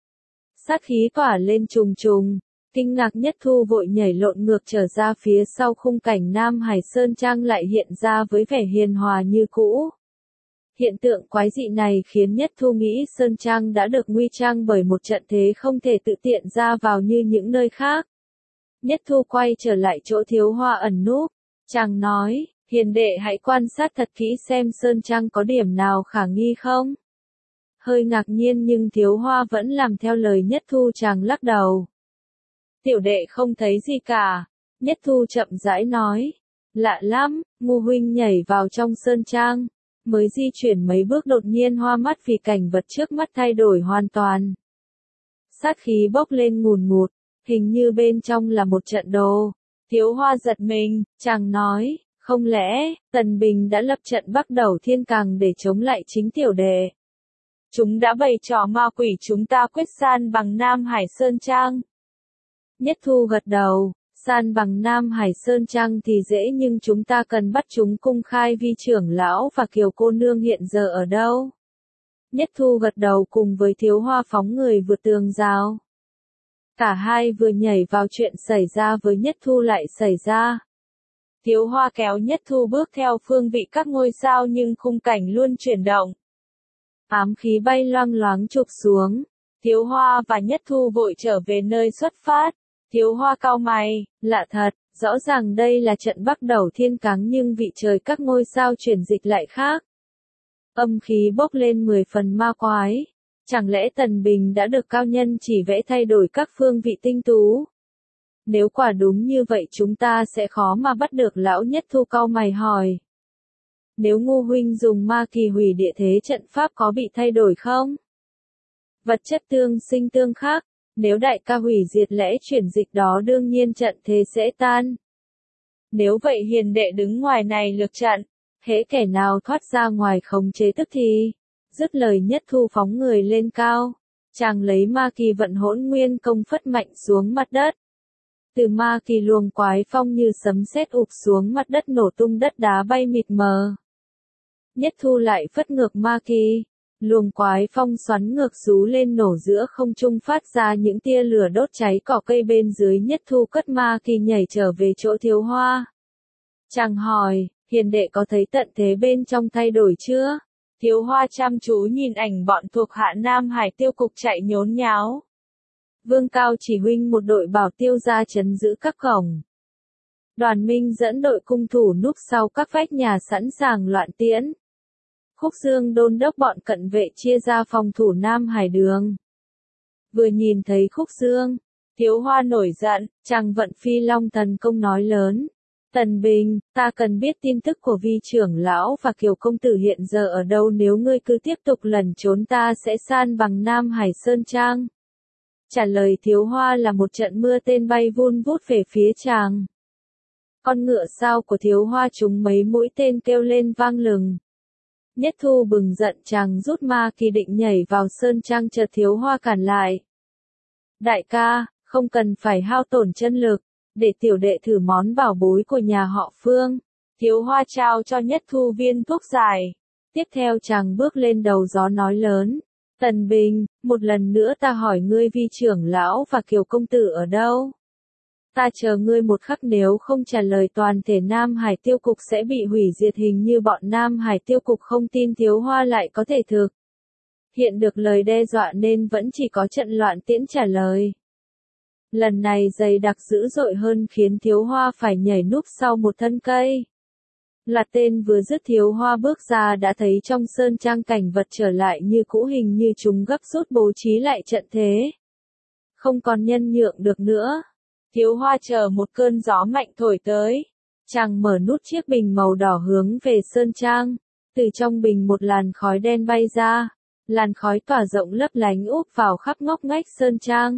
Sát khí tỏa lên trùng trùng. Kinh ngạc Nhất Thu vội nhảy lộn ngược trở ra phía sau khung cảnh Nam Hải Sơn Trang lại hiện ra với vẻ hiền hòa như cũ. Hiện tượng quái dị này khiến Nhất Thu nghĩ Sơn Trang đã được nguy trang bởi một trận thế không thể tự tiện ra vào như những nơi khác. Nhất Thu quay trở lại chỗ Thiếu Hoa ẩn núp. Chàng nói, hiền đệ hãy quan sát thật kỹ xem Sơn Trang có điểm nào khả nghi không. Hơi ngạc nhiên nhưng Thiếu Hoa vẫn làm theo lời Nhất Thu. Chàng lắc đầu. Tiểu đệ không thấy gì cả. Nhất Thu chậm rãi nói. Lạ lắm, Ngu huynh nhảy vào trong Sơn Trang. Mới di chuyển mấy bước đột nhiên hoa mắt vì cảnh vật trước mắt thay đổi hoàn toàn. Sát khí bốc lên ngùn ngụt, hình như bên trong là một trận đồ. Thiếu Hoa giật mình, chàng nói, không lẽ, Tần Bình đã lập trận Bắc Đầu Thiên Càng để chống lại chính tiểu đệ. Chúng đã bày trò ma quỷ chúng ta quyết san bằng Nam Hải Sơn Trang. Nhất Thu gật đầu, san bằng Nam Hải Sơn Trang thì dễ nhưng chúng ta cần bắt chúng công khai Vi trưởng lão và Kiều cô nương hiện giờ ở đâu. Nhất Thu gật đầu cùng với Thiếu Hoa phóng người vượt tường rào. Cả hai vừa nhảy vào chuyện xảy ra với Nhất Thu lại xảy ra. Thiếu Hoa kéo Nhất Thu bước theo phương vị các ngôi sao nhưng khung cảnh luôn chuyển động. Ám khí bay loang loáng chụp xuống. Thiếu Hoa và Nhất Thu vội trở về nơi xuất phát. Thiếu Hoa cau mày, lạ thật, rõ ràng đây là trận Bắc Đầu Thiên Cáng nhưng vị trời các ngôi sao chuyển dịch lại khác. Âm khí bốc lên 10 phần ma quái. Chẳng lẽ Tần Bình đã được cao nhân chỉ vẽ thay đổi các phương vị tinh tú? Nếu quả đúng như vậy chúng ta sẽ khó mà bắt được lão. Nhất Thu cau mày hỏi. Nếu Ngu huynh dùng ma kỳ hủy địa thế trận pháp có bị thay đổi không? Vật chất tương sinh tương khắc. Nếu đại ca hủy diệt lẽ chuyển dịch đó đương nhiên trận thế sẽ tan. Nếu vậy hiền đệ đứng ngoài này lược trận, hễ kẻ nào thoát ra ngoài khống chế tức thì. Dứt lời Nhất Thu phóng người lên cao. Chàng lấy ma kỳ vận hỗn nguyên công phất mạnh xuống mặt đất. Từ ma kỳ luồng quái phong như sấm sét ụp xuống mặt đất nổ tung đất đá bay mịt mờ. Nhất Thu lại phất ngược ma kỳ. Luồng quái phong xoắn ngược xú lên nổ giữa không trung phát ra những tia lửa đốt cháy cỏ cây bên dưới. Nhất Thu cất ma kỳ nhảy trở về chỗ Thiếu Hoa. Chàng hỏi, hiền đệ có thấy tận thế bên trong thay đổi chưa? Thiếu Hoa chăm chú nhìn ảnh bọn thuộc hạ Nam Hải tiêu cục chạy nhốn nháo. Vương Cao chỉ huynh một đội bảo tiêu ra trấn giữ các cổng. Đoàn Minh dẫn đội cung thủ núp sau các vách nhà sẵn sàng loạn tiễn. Khúc Dương đôn đốc bọn cận vệ chia ra phòng thủ Nam Hải đường. Vừa nhìn thấy Khúc Dương, Thiếu Hoa nổi giận, chàng vận Phi Long Thần công nói lớn. Tần Bình, ta cần biết tin tức của Vi trưởng lão và Kiều công tử hiện giờ ở đâu, nếu ngươi cứ tiếp tục lẩn trốn ta sẽ san bằng Nam Hải Sơn Trang. Trả lời Thiếu Hoa là một trận mưa tên bay vun vút về phía chàng. Con ngựa sao của Thiếu Hoa trúng mấy mũi tên kêu lên vang lừng. Nhất Thu bừng giận, chàng rút ma kỳ định nhảy vào Sơn Trang, chợt Thiếu Hoa cản lại. Đại ca, không cần phải hao tổn chân lực, để tiểu đệ thử món bảo bối của nhà họ Phương. Thiếu Hoa trao cho Nhất Thu viên thuốc giải. Tiếp theo chàng bước lên đầu gió nói lớn. Tần Bình, một lần nữa ta hỏi ngươi Vi trưởng lão và Kiều công tử ở đâu? Ta chờ ngươi một khắc, nếu không trả lời toàn thể Nam Hải tiêu cục sẽ bị hủy diệt, hình như bọn Nam Hải tiêu cục không tin Thiếu Hoa lại có thể thực hiện được lời đe dọa nên vẫn chỉ có trận loạn tiễn trả lời. Lần này dày đặc dữ dội hơn khiến Thiếu Hoa phải nhảy núp sau một thân cây. Là tên vừa dứt, Thiếu Hoa bước ra đã thấy trong sơn trang cảnh vật trở lại như cũ, hình như chúng gấp rút bố trí lại trận thế. Không còn nhân nhượng được nữa. Thiếu Hoa chờ một cơn gió mạnh thổi tới. Chàng mở nút chiếc bình màu đỏ hướng về sơn trang. Từ trong bình một làn khói đen bay ra. Làn khói tỏa rộng lấp lánh úp vào khắp ngóc ngách sơn trang.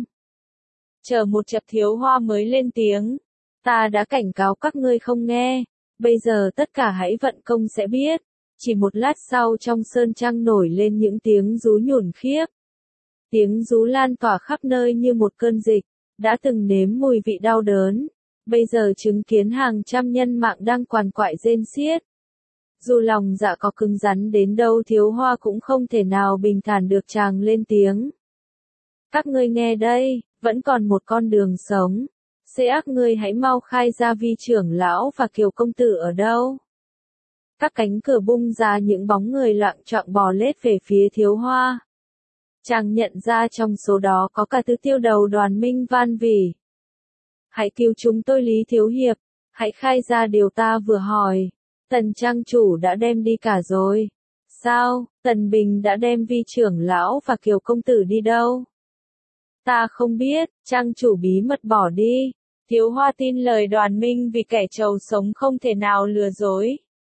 Chờ một chập Thiếu Hoa mới lên tiếng. Ta đã cảnh cáo các ngươi không nghe. Bây giờ tất cả hãy vận công sẽ biết. Chỉ một lát sau trong sơn trang nổi lên những tiếng rú nhổn khiếp. Tiếng rú lan tỏa khắp nơi như một cơn dịch. Đã từng nếm mùi vị đau đớn. Bây giờ chứng kiến hàng trăm nhân mạng đang quằn quại rên xiết. Dù lòng dạ có cứng rắn đến đâu, Thiếu Hoa cũng không thể nào bình thản được. Chàng lên tiếng. Các ngươi nghe đây, vẫn còn một con đường sống. Ác ngươi hãy mau khai ra Vi trưởng lão và Kiều công tử ở đâu. Các cánh cửa bung ra, những bóng người loạng choạng bò lết về phía Thiếu Hoa. Chàng nhận ra trong số đó có cả tứ tiêu đầu Đoàn Minh van vỉ. Hãy cứu chúng tôi Lý Thiếu Hiệp, hãy khai ra điều ta vừa hỏi. Tần trang chủ đã đem đi cả rồi. Sao, Tần Bình đã đem Vi trưởng lão và Kiều công tử đi đâu? Ta không biết, trang chủ bí mật bỏ đi. Thiếu Hoa tin lời Đoàn Minh vì kẻ trầu sống không thể nào lừa dối.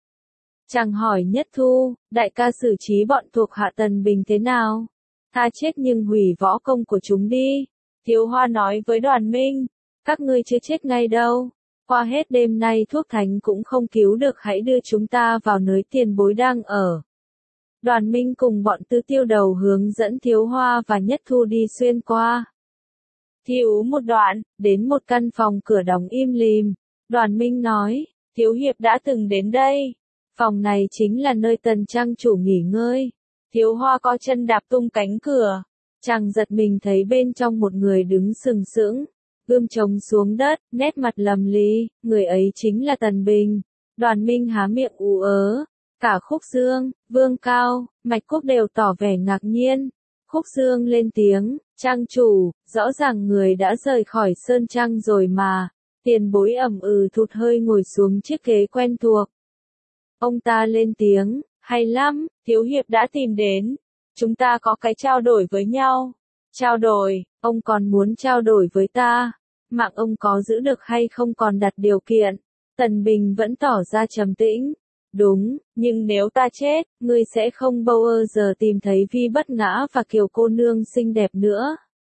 Chàng hỏi Nhất Thu, đại ca xử trí bọn thuộc hạ Tần Bình thế nào? Tha chết nhưng hủy võ công của chúng đi. Thiếu Hoa nói với Đoàn Minh, các ngươi chưa chết ngay đâu. Qua hết đêm nay thuốc thánh cũng không cứu được, hãy đưa chúng ta vào nơi tiền bối đang ở. Đoàn Minh cùng bọn tứ tiêu đầu hướng dẫn Thiếu Hoa và Nhất Thu đi xuyên qua. Thiếu một đoạn, đến một căn phòng cửa đóng im lìm. Đoàn Minh nói, Thiếu Hiệp đã từng đến đây. Phòng này chính là nơi Tần trang chủ nghỉ ngơi. Thiếu Hoa co chân đạp tung cánh cửa. Chàng giật mình thấy bên trong một người đứng sừng sững. Gươm trống xuống đất, nét mặt lầm lì, người ấy chính là Tần Bình. Đoàn Minh há miệng ú ớ. Cả Khúc Dương, Vương Cao, Mạch Quốc đều tỏ vẻ ngạc nhiên. Khúc Dương lên tiếng, trang chủ, rõ ràng người đã rời khỏi sơn trang rồi mà. Tiền bối ậm thụt hơi ngồi xuống chiếc ghế quen thuộc. Ông ta lên tiếng, hay lắm, Thiếu Hiệp đã tìm đến. Chúng ta có cái trao đổi với nhau. Trao đổi, ông còn muốn trao đổi với ta. Mạng ông có giữ được hay không còn đặt điều kiện. Tần Bình vẫn tỏ ra trầm tĩnh. Đúng, nhưng nếu ta chết, ngươi sẽ không bao giờ tìm thấy Vi Bất Ngã và Kiều cô nương xinh đẹp nữa.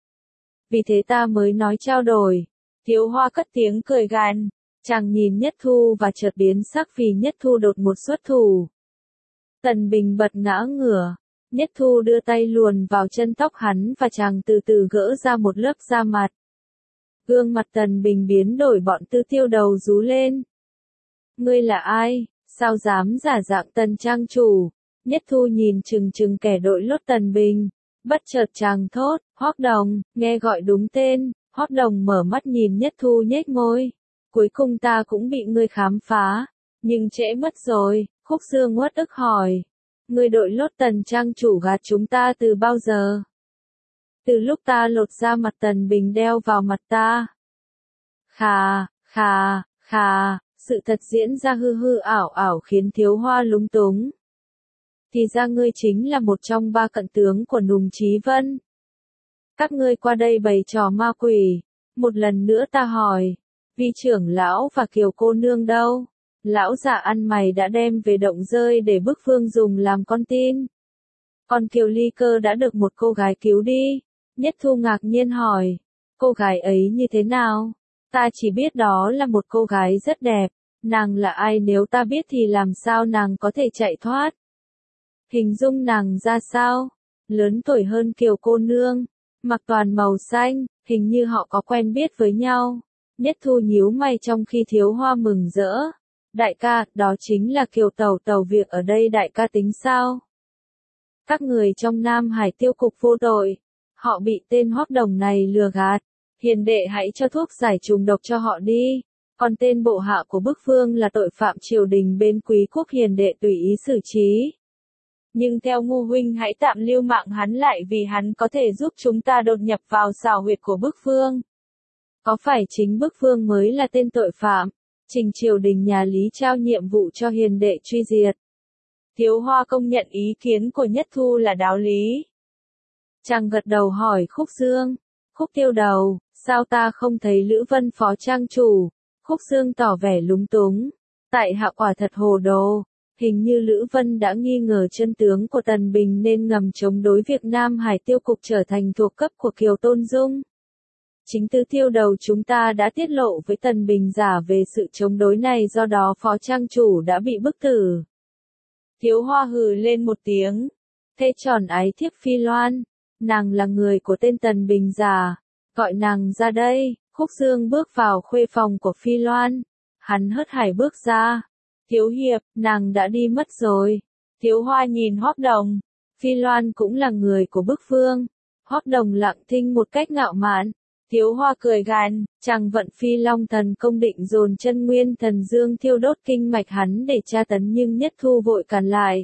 Vì thế ta mới nói trao đổi. Thiếu Hoa cất tiếng cười gằn. Chàng nhìn Nhất Thu và chợt biến sắc vì Nhất Thu đột một xuất thủ. Tần Bình bật ngã ngửa. Nhất Thu đưa tay luồn vào chân tóc hắn và chàng từ từ gỡ ra một lớp da mặt. Gương mặt Tần Bình biến đổi, bọn tứ tiêu đầu rú lên. Ngươi là ai? Sao dám giả dạng Tần trang chủ? Nhất Thu nhìn chừng chừng kẻ đội lốt Tần Bình. Bất chợt chàng thốt, Hoắc Đồng, nghe gọi đúng tên. Hoắc Đồng mở mắt nhìn Nhất Thu nhếch môi. Cuối cùng ta cũng bị ngươi khám phá. Nhưng trễ mất rồi. Khúc Dương uất ức hỏi. Ngươi đội lốt Tần trang chủ gạt chúng ta từ bao giờ? Từ lúc ta lột ra mặt Tần Bình đeo vào mặt ta. Khà. Sự thật diễn ra hư hư ảo ảo khiến Thiếu Hoa lúng túng. Thì ra ngươi chính là một trong ba cận tướng của Nùng Chí Vân. Các ngươi qua đây bày trò ma quỷ. Một lần nữa ta hỏi. Vi trưởng lão và Kiều cô nương đâu? Lão già ăn mày đã đem về động rơi để bức Phương dùng làm con tin. Còn Kiều Ly Cơ đã được một cô gái cứu đi. Nhất Thu ngạc nhiên hỏi. Cô gái ấy như thế nào? Ta chỉ biết đó là một cô gái rất đẹp. Nàng là ai? Nếu ta biết thì làm sao nàng có thể chạy thoát? Hình dung nàng ra sao? Lớn tuổi hơn Kiều cô nương. Mặc toàn màu xanh, hình như họ có quen biết với nhau. Nhất Thu nhíu mày trong khi Thiếu Hoa mừng rỡ. Đại ca, đó chính là Kiều tẩu, việc ở đây đại ca tính sao? Các người trong Nam Hải tiêu cục vô tội. Họ bị tên Hoắc Đồng này lừa gạt. Hiền đệ hãy cho thuốc giải trùng độc cho họ đi. Còn tên bộ hạ của bức vương là tội phạm triều đình bên quý quốc, hiền đệ tùy ý xử trí. Nhưng theo Ngô huynh hãy tạm lưu mạng hắn lại, vì hắn có thể giúp chúng ta đột nhập vào xào huyệt của bức vương. Có phải chính bức vương mới là tên tội phạm? Trình triều đình nhà Lý trao nhiệm vụ cho hiền đệ truy diệt. Thiếu Hoa công nhận ý kiến của Nhất Thu là đạo lý. Chàng gật đầu hỏi Khúc Dương. Khúc Tiêu Đầu, sao ta không thấy Lữ Vân phó trang chủ? Khúc Dương tỏ vẻ lúng túng. Tại hạ quả thật hồ đồ. Hình như Lữ Vân đã nghi ngờ chân tướng của Tần Bình nên ngầm chống đối việc Nam Hải tiêu cục trở thành thuộc cấp của Kiều Tôn Dung. Chính Tứ Tiêu Đầu chúng ta đã tiết lộ với Tần Bình giả về sự chống đối này, do đó phó trang chủ đã bị bức tử. Thiếu Hoa hừ lên một tiếng. Thế tròn ái thiếp Phi Loan. Nàng là người của tên Tần Bình giả. Gọi nàng ra đây. Khúc Dương bước vào khuê phòng của Phi Loan. Hắn hớt hải bước ra. Thiếu hiệp, nàng đã đi mất rồi. Thiếu Hoa nhìn Hoắc Đồng. Phi Loan cũng là người của bức vương. Hoắc Đồng lặng thinh một cách ngạo mạn. Thiếu Hoa cười gằn, chàng vận Phi Long thần công định dồn chân nguyên thần dương thiêu đốt kinh mạch hắn để tra tấn, nhưng Nhất Thu vội cản lại.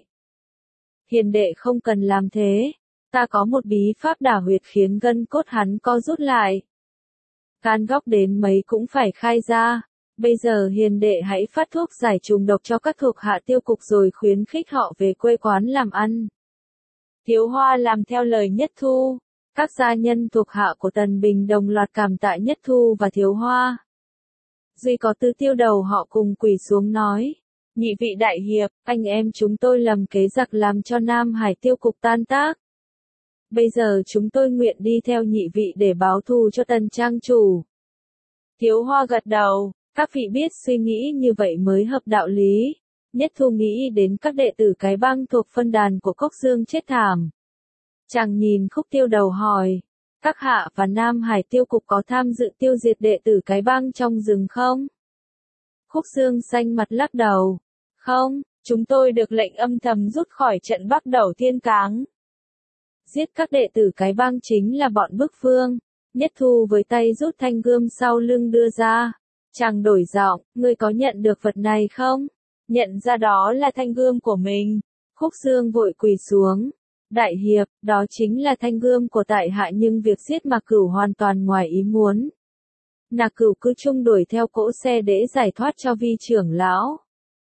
Hiền đệ không cần làm thế. Ta có một bí pháp đả huyệt khiến gân cốt hắn co rút lại. Gan góc đến mấy cũng phải khai ra. Bây giờ hiền đệ hãy phát thuốc giải trùng độc cho các thuộc hạ tiêu cục rồi khuyến khích họ về quê quán làm ăn. Thiếu Hoa làm theo lời Nhất Thu. Các gia nhân thuộc hạ của Tần Bình đồng loạt cảm tạ Nhất Thu và Thiếu Hoa. Duy có Tứ Tiêu Đầu họ cùng quỳ xuống nói. Nhị vị đại hiệp, anh em chúng tôi lầm kế giặc làm cho Nam Hải tiêu cục tan tác. Bây giờ chúng tôi nguyện đi theo nhị vị để báo thù cho Tần trang chủ. Thiếu Hoa gật đầu. Các vị biết suy nghĩ như vậy mới hợp đạo lý. Nhất Thu nghĩ đến các đệ tử cái bang thuộc phân đàn của Cốc Dương chết thảm. Chàng nhìn Khúc Tiêu Đầu hỏi. Các hạ và Nam Hải tiêu cục có tham dự tiêu diệt đệ tử cái bang trong rừng không? Khúc Dương xanh mặt lắc đầu. Không, chúng tôi được lệnh âm thầm rút khỏi trận Bắc Đầu Thiên Cáng. Giết các đệ tử cái bang chính là bọn bức vương. Nhất Thu với tay rút thanh gươm sau lưng đưa ra. Chàng đổi giọng, ngươi có nhận được vật này không? Nhận ra đó là thanh gươm của mình. Khúc Dương vội quỳ xuống. Đại hiệp, đó chính là thanh gươm của tại hạ, nhưng việc giết Mạc Cửu hoàn toàn ngoài ý muốn. Nạc Cửu cứ chung đuổi theo cỗ xe để giải thoát cho Vi trưởng lão.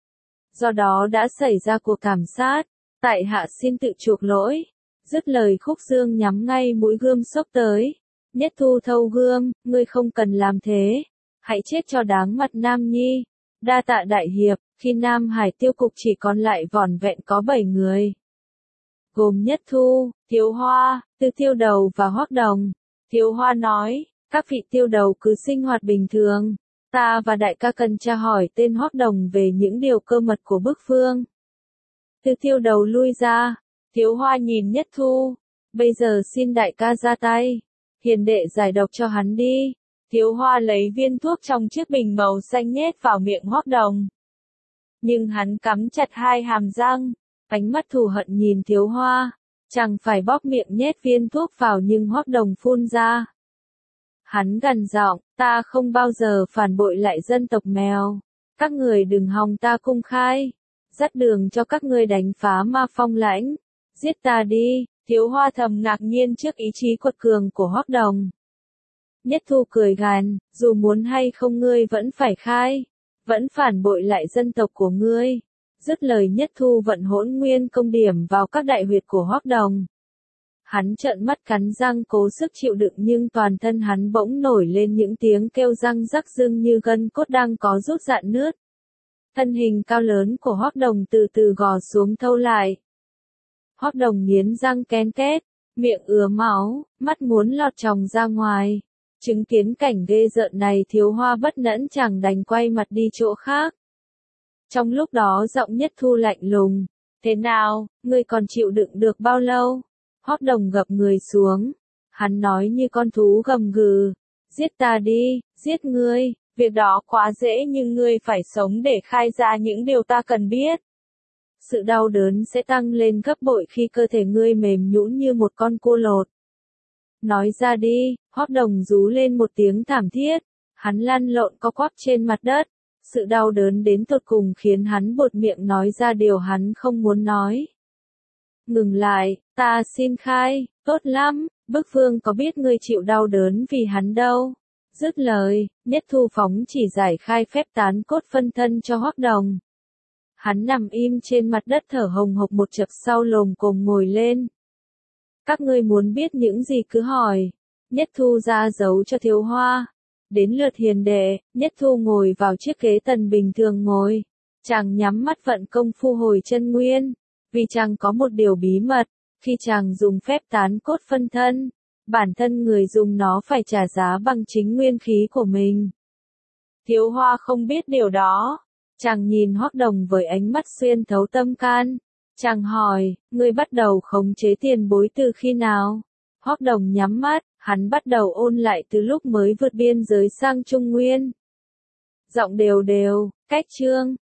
Do đó đã xảy ra cuộc thảm sát. Tại hạ xin tự chuộc lỗi. Dứt lời Khúc Dương nhắm ngay mũi gươm xốc tới. Nhất Thu thâu gươm, ngươi không cần làm thế. Hãy chết cho đáng mặt Nam Nhi. Đa tạ đại hiệp. Khi Nam Hải tiêu cục chỉ còn lại vỏn vẹn có 7 người. Gồm Nhất Thu, Thiếu Hoa, Tứ Tiêu Đầu và Hoắc Đồng. Thiếu Hoa nói, các vị tiêu đầu cứ sinh hoạt bình thường. Ta và đại ca cần tra hỏi tên Hoắc Đồng về những điều cơ mật của bức vương. Tứ Tiêu Đầu lui ra. Thiếu Hoa nhìn Nhất Thu. Bây giờ xin đại ca ra tay. Hiền đệ giải độc cho hắn đi. Thiếu Hoa lấy viên thuốc trong chiếc bình màu xanh nhét vào miệng Hoắc Đồng. Nhưng hắn cắm chặt hai hàm răng. Ánh mắt thù hận nhìn Thiếu Hoa. Chẳng phải bóp miệng nhét viên thuốc vào, nhưng Hoắc Đồng phun ra. Hắn gằn giọng, ta không bao giờ phản bội lại dân tộc mèo. Các người đừng hòng ta cung khai. Dắt đường cho các ngươi đánh phá Ma Phong Lãnh. Giết ta đi. Thiếu Hoa thầm ngạc nhiên trước ý chí quật cường của Hoắc Đồng. Nhất Thu cười gằn, dù muốn hay không ngươi vẫn phải khai. Vẫn phản bội lại dân tộc của ngươi. Dứt lời Nhất Thu vận Hỗn Nguyên công điểm vào các đại huyệt của Hoắc Đồng. Hắn trợn mắt cắn răng cố sức chịu đựng, nhưng toàn thân hắn bỗng nổi lên những tiếng kêu răng rắc rưng như gân cốt đang có rút rạn nứt. Thân hình cao lớn của Hoắc Đồng từ từ gò xuống thâu lại. Hoắc Đồng nghiến răng ken két, miệng ứa máu, mắt muốn lọt tròng ra ngoài. Chứng kiến cảnh ghê rợn này, Thiếu Hoa bất nhẫn chẳng đành quay mặt đi chỗ khác. Trong lúc đó giọng Nhất Thu lạnh lùng. Thế nào, ngươi còn chịu đựng được bao lâu? Hoắc Đồng gập người xuống. Hắn nói như con thú gầm gừ. Giết ta đi, giết ngươi. Việc đó quá dễ, nhưng ngươi phải sống để khai ra những điều ta cần biết. sự đau đớn sẽ tăng lên gấp bội khi cơ thể ngươi mềm nhũn như một con cua lột. Nói ra đi, Hoắc Đồng rú lên một tiếng thảm thiết, hắn lăn lộn co quắp trên mặt đất, sự đau đớn đến tột cùng khiến hắn buột miệng nói ra điều hắn không muốn nói. Ngừng lại, ta xin khai, tốt lắm, bức vương có biết ngươi chịu đau đớn vì hắn đâu. Dứt lời, Nhất Thu phóng chỉ giải khai phép tán cốt phân thân cho Hoắc Đồng. Hắn nằm im trên mặt đất thở hồng hộc một chập sau lồm cồm ngồi lên. Các ngươi muốn biết những gì cứ hỏi. Nhất Thu ra dấu cho Thiếu Hoa. Đến lượt Hiền Đệ, Nhất Thu ngồi vào chiếc ghế tần bình thường ngồi. Chàng nhắm mắt vận công phu hồi chân nguyên. Vì chàng có một điều bí mật, khi chàng dùng phép tán cốt phân thân, bản thân người dùng nó phải trả giá bằng chính nguyên khí của mình. Thiếu Hoa không biết điều đó. Chàng nhìn Hoắc Đồng với ánh mắt xuyên thấu tâm can. Chàng hỏi, ngươi bắt đầu khống chế tiền bối từ khi nào? Hoắc Đồng nhắm mắt, hắn bắt đầu ôn lại từ lúc mới vượt biên giới sang Trung Nguyên. Giọng đều đều, cách chương,